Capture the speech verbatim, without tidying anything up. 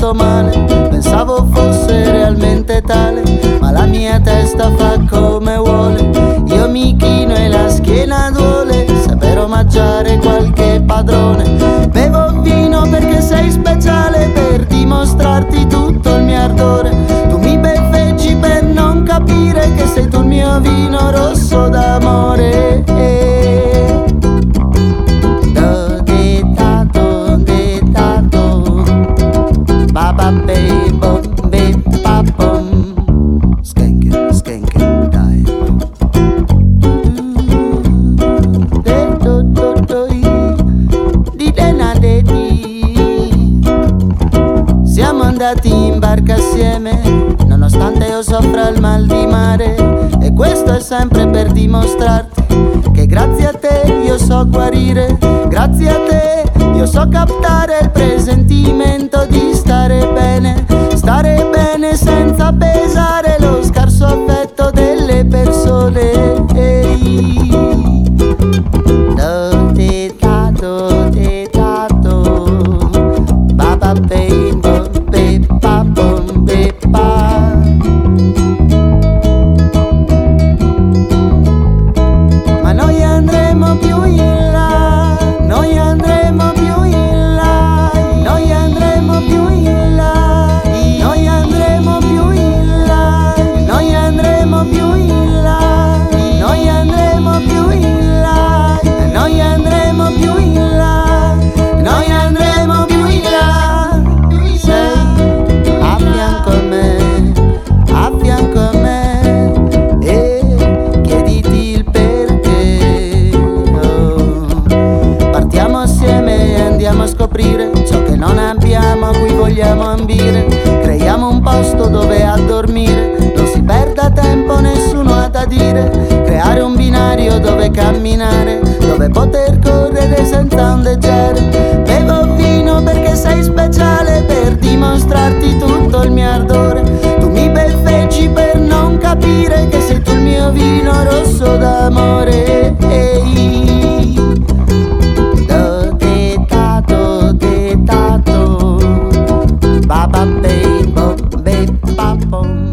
fatto male, pensavo fosse realmente tale, ma la mia testa fa come vuole. Io mi chino e la schiena duole, saper omaggiare qualche padrone. Bevo vino perché sei speciale, per dimostrarti tutto il mio ardore. Tu mi beffeggi per non capire che sei tu il mio vino rosso d'amore. Do dettato, dettato, baba bebo, be papom, skanking, skanking, dai. De do do do di dena de di. Siamo andati in barca assieme, nonostante io soffra il mal di mare, e questo è sempre per dimostrarti che grazie a te io so guarire, grazie a te io so captare il presentimento di stare bene, stare bene senza pesare lo scarso affetto delle persone. Do te tato, te tato, baba bimbo, be babom, be ba. Ma noi andremo più in là, noi andremo più in là, noi andremo più in là, noi andremo più in là, noi andremo più in là, noi andremo più in là, noi andremo più in là, noi andremo più in là. Sei a fianco a me, a fianco a me, e chiediti il perché. Oh. Partiamo assieme e andiamo a scoprire ciò che non abbiamo, a cui vogliamo ambire. Creiamo un posto dove a dormire non si perda tempo, nessuno ha da dire. Creare un binario dove camminare, dove poter correre senza ondeggiare. Bevo vino perché sei speciale, per dimostrarti tutto il mio ardore. Tu mi beffeggi per non capire che sei tu il mio vino rosso d'amore. Ehi. Do te tato, te tato, baba bebo, be papom.